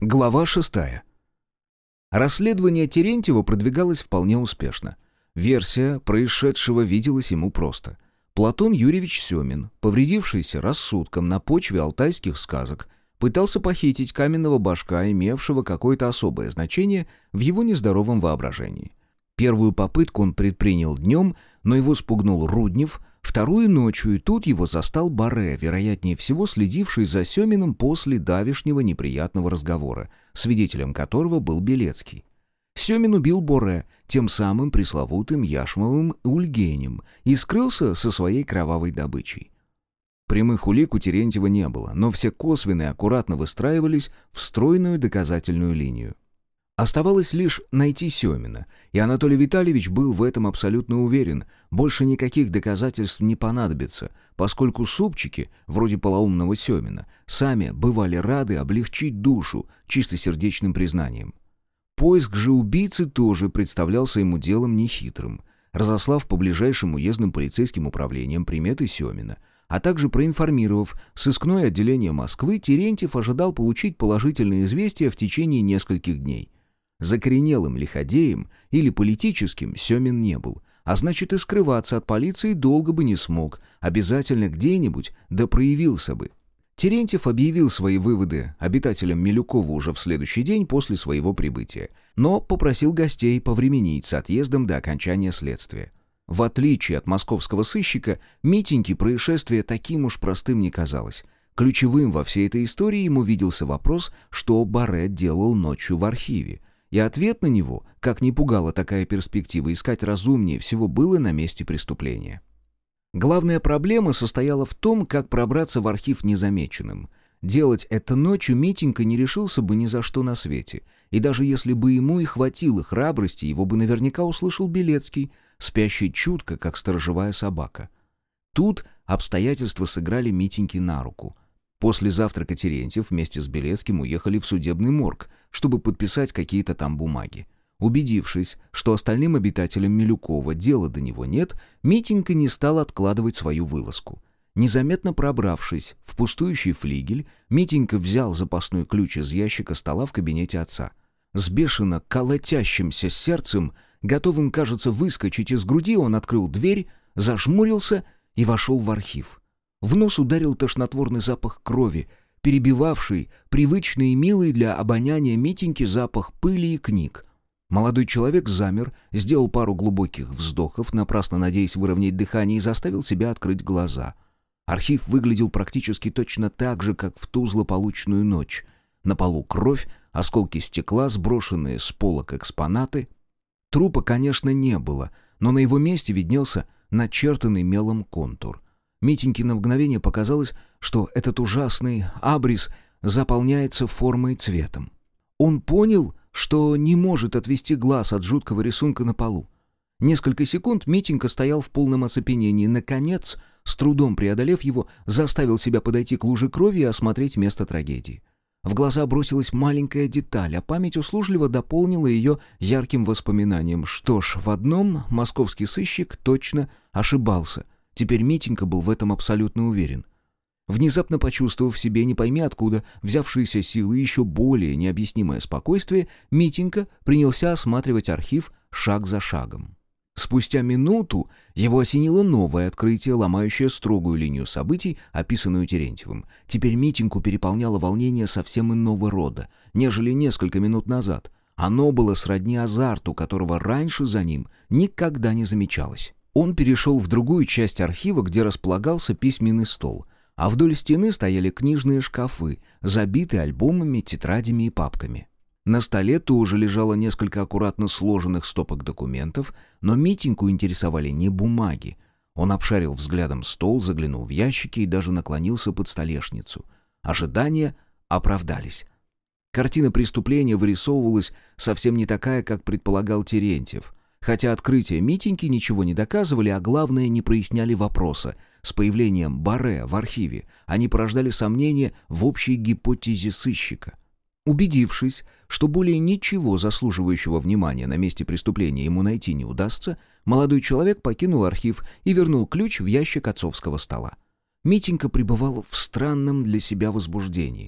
Глава 6. Расследование Терентьева продвигалось вполне успешно. Версия происшедшего виделась ему просто. Платон Юрьевич Семин, повредившийся рассудком на почве алтайских сказок, пытался похитить каменного башка, имевшего какое-то особое значение в его нездоровом воображении. Первую попытку он предпринял днем, но его спугнул Руднев, вторую ночью, и тут его застал Баре, вероятнее всего следивший за Семиным после давешнего неприятного разговора, свидетелем которого был Белецкий. Семин убил Боре, тем самым пресловутым яшмовым Ульгенем, и скрылся со своей кровавой добычей. Прямых улик у Терентьева не было, но все косвенные аккуратно выстраивались в стройную доказательную линию. Оставалось лишь найти Семина, и Анатолий Витальевич был в этом абсолютно уверен. Больше никаких доказательств не понадобится, поскольку супчики, вроде полоумного Семина, сами бывали рады облегчить душу чистосердечным признанием. Поиск же убийцы тоже представлялся ему делом нехитрым. Разослав по ближайшим уездным полицейским управлениям приметы Семина, а также проинформировав сыскное отделение Москвы, Терентьев ожидал получить положительные известия в течение нескольких дней. Закоренелым лиходеем или политическим Семин не был, а значит и скрываться от полиции долго бы не смог, обязательно где-нибудь да проявился бы. Терентьев объявил свои выводы обитателям Милюкова уже в следующий день после своего прибытия, но попросил гостей повременить с отъездом до окончания следствия. В отличие от московского сыщика, Митеньке происшествие таким уж простым не казалось. Ключевым во всей этой истории ему виделся вопрос, что Баре делал ночью в архиве. И ответ на него, как ни пугала такая перспектива, искать разумнее всего было на месте преступления. Главная проблема состояла в том, как пробраться в архив незамеченным. Делать это ночью Митенька не решился бы ни за что на свете. И даже если бы ему и хватило храбрости, его бы наверняка услышал Белецкий, спящий чутко, как сторожевая собака. Тут обстоятельства сыграли Митеньке на руку. После завтрака Терентьев вместе с Белецким уехали в судебный морг, чтобы подписать какие-то там бумаги. Убедившись, что остальным обитателям Милюкова дела до него нет, Митенька не стал откладывать свою вылазку. Незаметно пробравшись в пустующий флигель, Митенька взял запасной ключ из ящика стола в кабинете отца. С бешено колотящимся сердцем, готовым, кажется, выскочить из груди, он открыл дверь, зажмурился и вошел в архив. В нос ударил тошнотворный запах крови, перебивавший привычный и милый для обоняния Митеньки запах пыли и книг. Молодой человек замер, сделал пару глубоких вздохов, напрасно надеясь выровнять дыхание, и заставил себя открыть глаза. Архив выглядел практически точно так же, как в ту злополучную ночь. На полу кровь, осколки стекла, сброшенные с полок экспонаты. Трупа, конечно, не было, но на его месте виднелся начертанный мелом контур. Митеньке на мгновение показалось, что этот ужасный абрис заполняется формой и цветом. Он понял, что не может отвести глаз от жуткого рисунка на полу. Несколько секунд Митенька стоял в полном оцепенении. Наконец, с трудом преодолев его, заставил себя подойти к луже крови и осмотреть место трагедии. В глаза бросилась маленькая деталь, а память услужливо дополнила ее ярким воспоминанием. Что ж, в одном московский сыщик точно ошибался. Теперь Митенька был в этом абсолютно уверен. Внезапно почувствовав в себе, не пойми откуда, взявшиеся силы и еще более необъяснимое спокойствие, Митенька принялся осматривать архив шаг за шагом. Спустя минуту его осенило новое открытие, ломающее строгую линию событий, описанную Терентьевым. Теперь Митеньку переполняло волнение совсем иного рода, нежели несколько минут назад. Оно было сродни азарту, которого раньше за ним никогда не замечалось. Он перешел в другую часть архива, где располагался письменный стол, а вдоль стены стояли книжные шкафы, забитые альбомами, тетрадями и папками. На столе тоже лежало несколько аккуратно сложенных стопок документов, но Митеньку интересовали не бумаги. Он обшарил взглядом стол, заглянул в ящики и даже наклонился под столешницу. Ожидания оправдались. Картина преступления вырисовывалась совсем не такая, как предполагал Терентьев. Хотя открытия Митеньки ничего не доказывали, а главное, не проясняли вопроса. С появлением Баре в архиве они порождали сомнения в общей гипотезе сыщика. Убедившись, что более ничего заслуживающего внимания на месте преступления ему найти не удастся, молодой человек покинул архив и вернул ключ в ящик отцовского стола. Митенька пребывал в странном для себя возбуждении.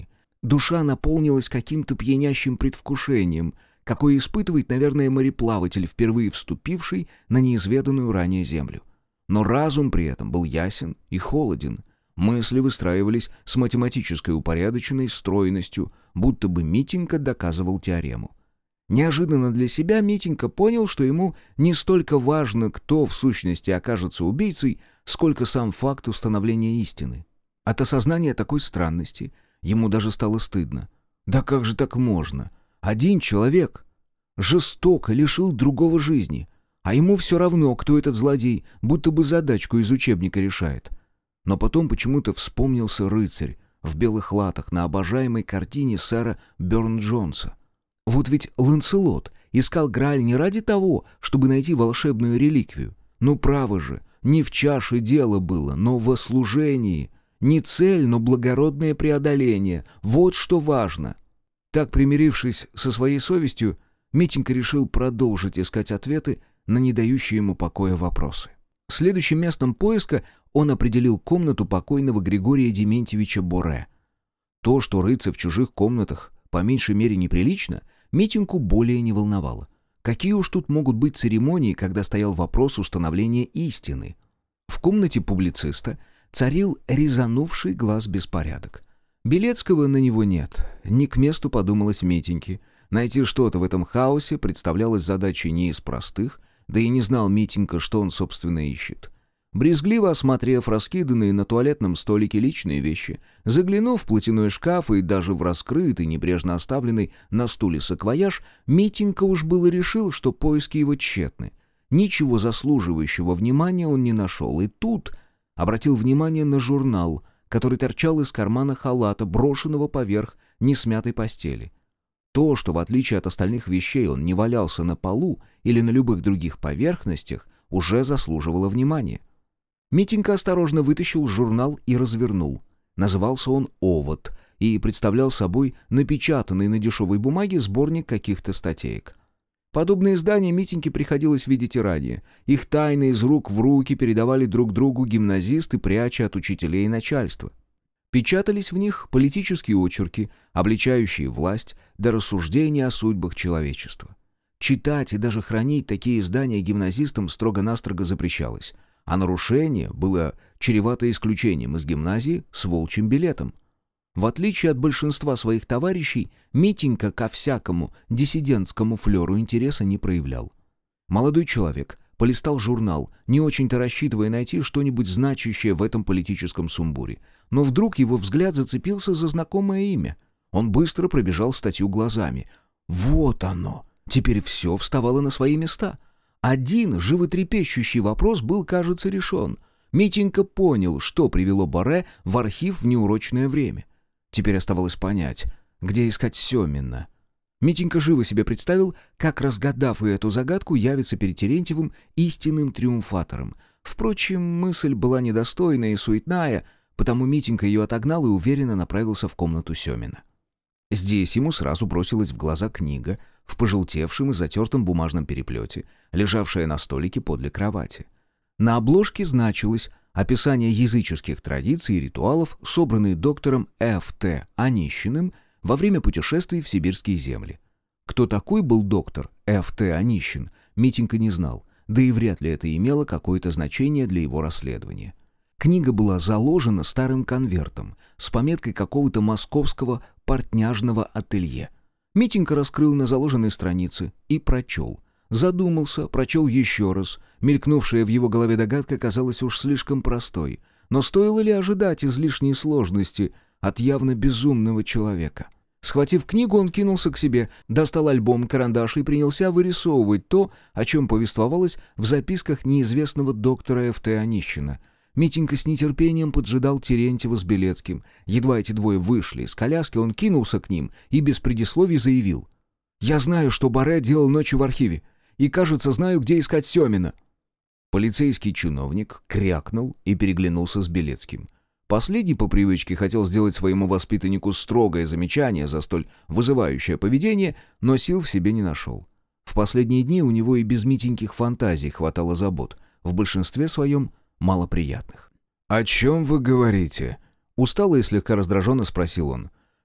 Душа наполнилась каким-то пьянящим предвкушением, какое испытывает, наверное, мореплаватель, впервые вступивший на неизведанную ранее землю. Но разум при этом был ясен и холоден. Мысли выстраивались с математической упорядоченной стройностью, будто бы Митенька доказывал теорему. Неожиданно для себя Митенька понял, что ему не столько важно, кто в сущности окажется убийцей, сколько сам факт установления истины. От осознания такой странности ему даже стало стыдно. Да как же так можно? Один человек жестоко лишил другого жизни, а ему все равно, кто этот злодей, будто бы задачку из учебника решает. Но потом почему-то вспомнился рыцарь в белых латах на обожаемой картине сэра Бёрн-Джонса. Вот ведь Ланселот искал Грааль не ради того, чтобы найти волшебную реликвию. Ну право же, не в чаше дело было, но во служении. Не цель, но благородное преодоление. Вот что важно. Так, примирившись со своей совестью, Митенька решил продолжить искать ответы на не дающие ему покоя вопросы. Следующим местом поиска он определил комнату покойного Григория Дементьевича Боре. То, что рыться в чужих комнатах по меньшей мере неприлично, Митеньку более не волновало. Какие уж тут могут быть церемонии, когда стоял вопрос установления истины? В комнате публициста царил резанувший глаз беспорядок. Белецкого на него нет. Не к месту подумалось Митеньке. Найти что-то в этом хаосе представлялось задачей не из простых, да и не знал Митенька, что он, собственно, ищет. Брезгливо осмотрев раскиданные на туалетном столике личные вещи, заглянув в платяной шкаф и даже в раскрытый, небрежно оставленный на стуле саквояж, Митенька уж было решил, что поиски его тщетны. Ничего заслуживающего внимания он не нашел, и тут обратил внимание на журнал, который торчал из кармана халата, брошенного поверх несмятой постели. То, что в отличие от остальных вещей он не валялся на полу или на любых других поверхностях, уже заслуживало внимания. Митенька осторожно вытащил журнал и развернул. Назывался он «Овод» и представлял собой напечатанный на дешевой бумаге сборник каких-то статеек. Подобные издания Митеньке приходилось видеть и ранее. Их тайно из рук в руки передавали друг другу гимназисты, пряча от учителей и начальства. Печатались в них политические очерки, обличающие власть, до рассуждения о судьбах человечества. Читать и даже хранить такие издания гимназистам строго-настрого запрещалось, а нарушение было чревато исключением из гимназии с волчьим билетом. В отличие от большинства своих товарищей, Митенька ко всякому диссидентскому флеру интереса не проявлял. Молодой человек полистал журнал, не очень-то рассчитывая найти что-нибудь значащее в этом политическом сумбуре, но вдруг его взгляд зацепился за знакомое имя. Он быстро пробежал статью глазами. Вот оно! Теперь все вставало на свои места. Один животрепещущий вопрос был, кажется, решен. Митенька понял, что привело Боре в архив в неурочное время. Теперь оставалось понять, где искать Семина. Митенька живо себе представил, как, разгадав и эту загадку, явится перед Терентьевым истинным триумфатором. Впрочем, мысль была недостойная и суетная, потому Митенька ее отогнал и уверенно направился в комнату Семина. Здесь ему сразу бросилась в глаза книга в пожелтевшем и затертом бумажном переплете, лежавшая на столике подле кровати. На обложке значилось описание языческих традиций и ритуалов, собранные доктором Ф.Т. Онищиным во время путешествий в сибирские земли. Кто такой был доктор Ф.Т. Онищин, Митенька не знал, да и вряд ли это имело какое-то значение для его расследования. Книга была заложена старым конвертом с пометкой какого-то московского портняжного ателье. Митенька раскрыл на заложенной странице и прочел. Задумался, прочел еще раз. Мелькнувшая в его голове догадка казалась уж слишком простой. Но стоило ли ожидать излишней сложности от явно безумного человека? Схватив книгу, он кинулся к себе, достал альбом, карандаш и принялся вырисовывать то, о чем повествовалось в записках неизвестного доктора Ф.Т. Онищина. Митенька с нетерпением поджидал Терентьева с Белецким. Едва эти двое вышли из коляски, он кинулся к ним и без предисловий заявил: «Я знаю, что Боре делал ночью в архиве, и, кажется, знаю, где искать Семина». Полицейский чиновник крякнул и переглянулся с Белецким. Последний по привычке хотел сделать своему воспитаннику строгое замечание за столь вызывающее поведение, но сил в себе не нашел. В последние дни у него и без митеньких фантазий хватало забот, в большинстве своем малоприятных. «О чем вы говорите?» — устало и слегка раздраженно спросил он.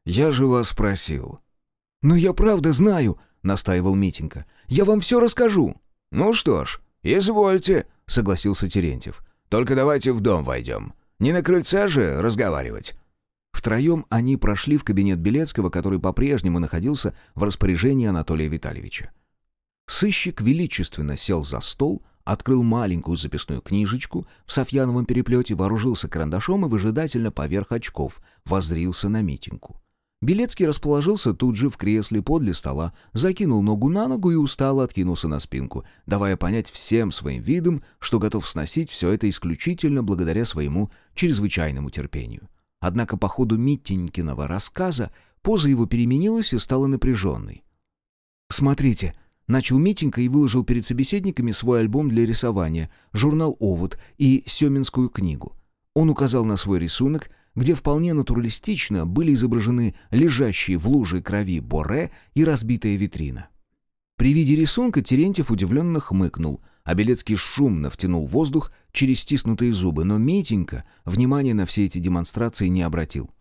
«Я же вас спросил». «Но я правда знаю», — настаивал Митенька. «Я вам все расскажу». «Ну что ж, извольте», — согласился Терентьев. «Только давайте в дом войдем. Не на крыльце же разговаривать». Втроем они прошли в кабинет Белецкого, который по-прежнему находился в распоряжении Анатолия Витальевича. Сыщик величественно сел за стол, открыл маленькую записную книжечку в софьяновом переплете, вооружился карандашом и выжидательно поверх очков воззрился на Митеньку. Белецкий расположился тут же в кресле подле стола, закинул ногу на ногу и устало откинулся на спинку, давая понять всем своим видом, что готов сносить все это исключительно благодаря своему чрезвычайному терпению. Однако по ходу Митенькиного рассказа поза его переменилась и стала напряженной. «Смотрите», — начал Митенька и выложил перед собеседниками свой альбом для рисования, журнал «Овод» и Семинскую книгу. Он указал на свой рисунок, где вполне натуралистично были изображены лежащие в луже крови Боре и разбитая витрина. При виде рисунка Терентьев удивленно хмыкнул, а Белецкий шумно втянул воздух через стиснутые зубы, но Митенька внимания на все эти демонстрации не обратил.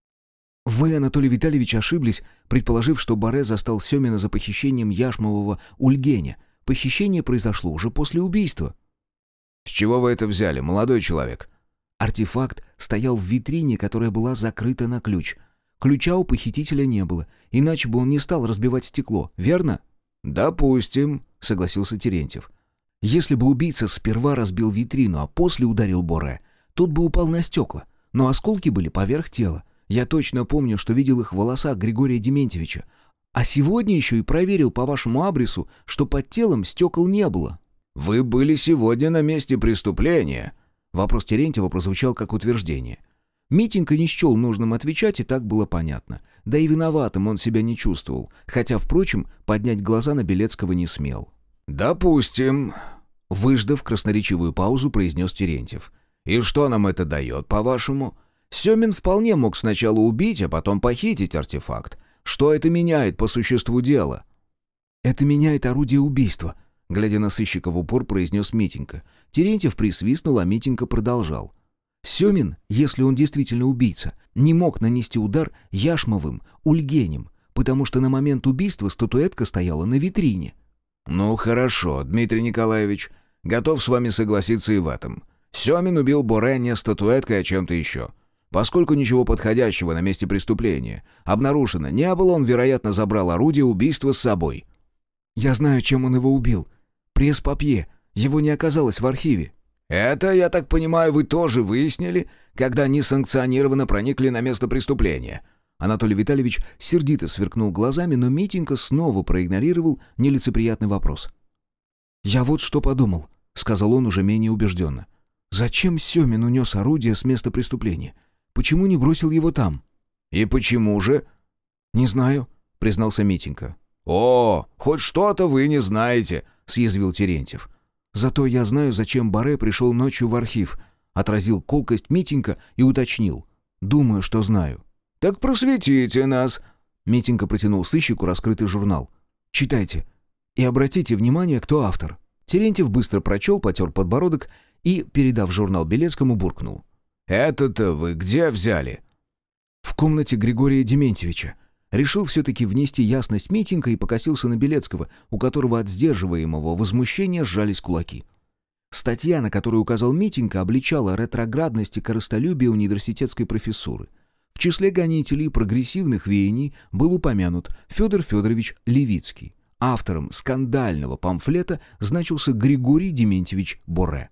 «Вы, Анатолий Витальевич, ошиблись, предположив, что Боре застал Семина за похищением яшмового Ульгеня. Похищение произошло уже после убийства». «С чего вы это взяли, молодой человек?» Артефакт стоял в витрине, которая была закрыта на ключ. Ключа у похитителя не было, иначе бы он не стал разбивать стекло, верно? «Допустим», — согласился Терентьев. «Если бы убийца сперва разбил витрину, а после ударил Боре, тот бы упал на стекла, но осколки были поверх тела. Я точно помню, что видел их в волосах Григория Дементьевича. А сегодня еще и проверил по вашему адресу, что под телом стекол не было». «Вы были сегодня на месте преступления?» Вопрос Терентьева прозвучал как утверждение. Митенька не счел нужным отвечать, и так было понятно. Да и виноватым он себя не чувствовал, хотя, впрочем, поднять глаза на Белецкого не смел. «Допустим», — выждав красноречивую паузу, произнес Терентьев. «И что нам это дает, по-вашему? Семин вполне мог сначала убить, а потом похитить артефакт. Что это меняет по существу дела?» «Это меняет орудие убийства», — глядя на сыщика в упор, произнес Митенька. Терентьев присвистнул, а Митенька продолжал. «Семин, если он действительно убийца, не мог нанести удар яшмовым Ульгенем, потому что на момент убийства статуэтка стояла на витрине». «Ну хорошо, Дмитрий Николаевич, готов с вами согласиться и в этом. Семин убил Боре не статуэткой, а чем-то еще. Поскольку ничего подходящего на месте преступления обнаружено не было, он, вероятно, забрал орудие убийства с собой». «Я знаю, чем он его убил. Пресс-папье. Его не оказалось в архиве». «Это, я так понимаю, вы тоже выяснили, когда несанкционированно проникли на место преступления?» Анатолий Витальевич сердито сверкнул глазами, но Митенька снова проигнорировал нелицеприятный вопрос. «Я вот что подумал», — сказал он уже менее убежденно. «Зачем Семин унес орудие с места преступления? Почему не бросил его там?» «И почему же?» «Не знаю», — признался Митенька. «О, хоть что-то вы не знаете», — съязвил Терентьев. «Зато я знаю, зачем Боре пришел ночью в архив», — отразил колкость Митенька и уточнил. «Думаю, что знаю». «Так просветите нас». Митенька протянул сыщику раскрытый журнал. «Читайте. И обратите внимание, кто автор». Терентьев быстро прочел, потер подбородок и, передав журнал Белецкому, буркнул. «Это-то вы где взяли?» «В комнате Григория Дементьевича». Решил все-таки внести ясность Митенька и покосился на Белецкого, у которого от сдерживаемого возмущения сжались кулаки. Статья, на которую указал Митенька, обличала ретроградность и корыстолюбие университетской профессуры. В числе гонителей прогрессивных веяний был упомянут Федор Федорович Левицкий. Автором скандального памфлета значился Григорий Дементьевич Боре.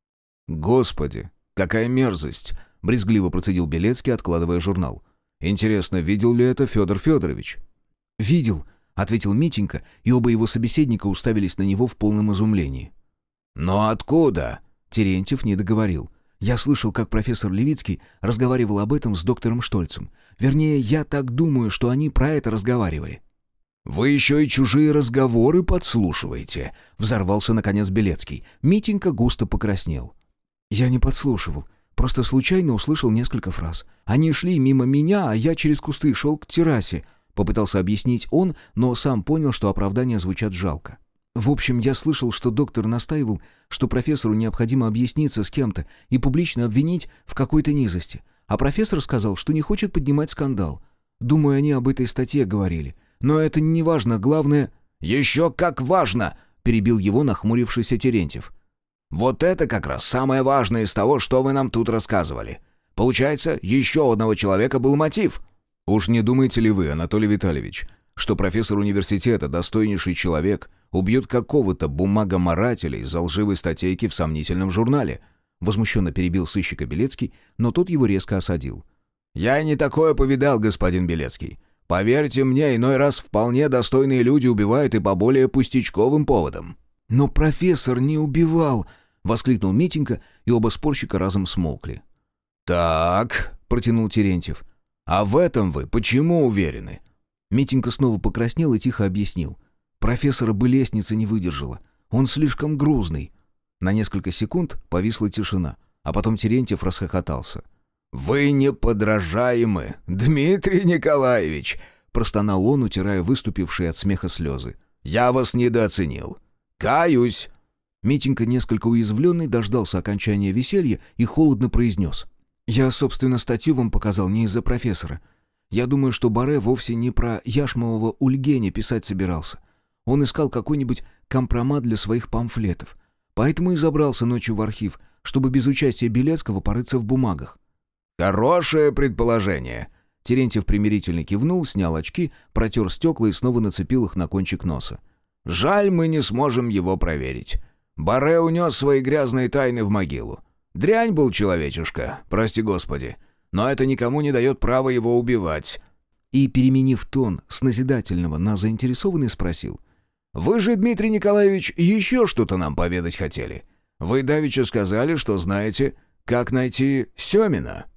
«Господи, какая мерзость!» — брезгливо процедил Белецкий, откладывая журнал. «Интересно, видел ли это Федор Федорович?» «Видел», — ответил Митенька, и оба его собеседника уставились на него в полном изумлении. «Но откуда?» — Терентьев не договорил. «Я слышал, как профессор Левицкий разговаривал об этом с доктором Штольцем. Вернее, я так думаю, что они про это разговаривали». «Вы еще и чужие разговоры подслушиваете», — взорвался, наконец, Белецкий. Митенька густо покраснел. «Я не подслушивал. Просто случайно услышал несколько фраз. Они шли мимо меня, а я через кусты шел к террасе», — попытался объяснить он, но сам понял, что оправдания звучат жалко. «В общем, я слышал, что доктор настаивал, что профессору необходимо объясниться с кем-то и публично обвинить в какой-то низости. А профессор сказал, что не хочет поднимать скандал. Думаю, они об этой статье говорили. Но это не важно, главное...» «Еще как важно!» — перебил его нахмурившийся Терентьев. «Вот это как раз самое важное из того, что вы нам тут рассказывали. Получается, еще у одного человека был мотив». «Уж не думаете ли вы, Анатолий Витальевич, что профессор университета, достойнейший человек, убьет какого-то бумагоморателя из-за лживой статейки в сомнительном журнале?» Возмущенно перебил сыщика Белецкий, но тот его резко осадил. «Я не такое повидал, господин Белецкий. Поверьте мне, иной раз вполне достойные люди убивают и по более пустячковым поводам». «Но профессор не убивал!» — воскликнул Митенька, и оба спорщика разом смолкли. «Так», — протянул Терентьев, — «а в этом вы почему уверены?» Митенька снова покраснел и тихо объяснил. «Профессора бы лестница не выдержала. Он слишком грузный». На несколько секунд повисла тишина, а потом Терентьев расхохотался. «Вы неподражаемы, Дмитрий Николаевич!» — простонал он, утирая выступившие от смеха слезы. «Я вас недооценил. Каюсь!» Митенька, несколько уязвленный, дождался окончания веселья и холодно произнес. «Я, собственно, статью вам показал не из-за профессора. Я думаю, что Баре вовсе не про яшмового Ульгеня писать собирался. Он искал какой-нибудь компромат для своих памфлетов. Поэтому и забрался ночью в архив, чтобы без участия Белецкого порыться в бумагах». «Хорошее предположение!» Терентьев примирительно кивнул, снял очки, протер стекла и снова нацепил их на кончик носа. «Жаль, мы не сможем его проверить. Баре унес свои грязные тайны в могилу. Дрянь был человечишка, прости господи. Но это никому не дает права его убивать». И, переменив тон с назидательного на заинтересованный, спросил. «Вы же, Дмитрий Николаевич, еще что-то нам поведать хотели? Вы давеча сказали, что знаете, как найти Семина».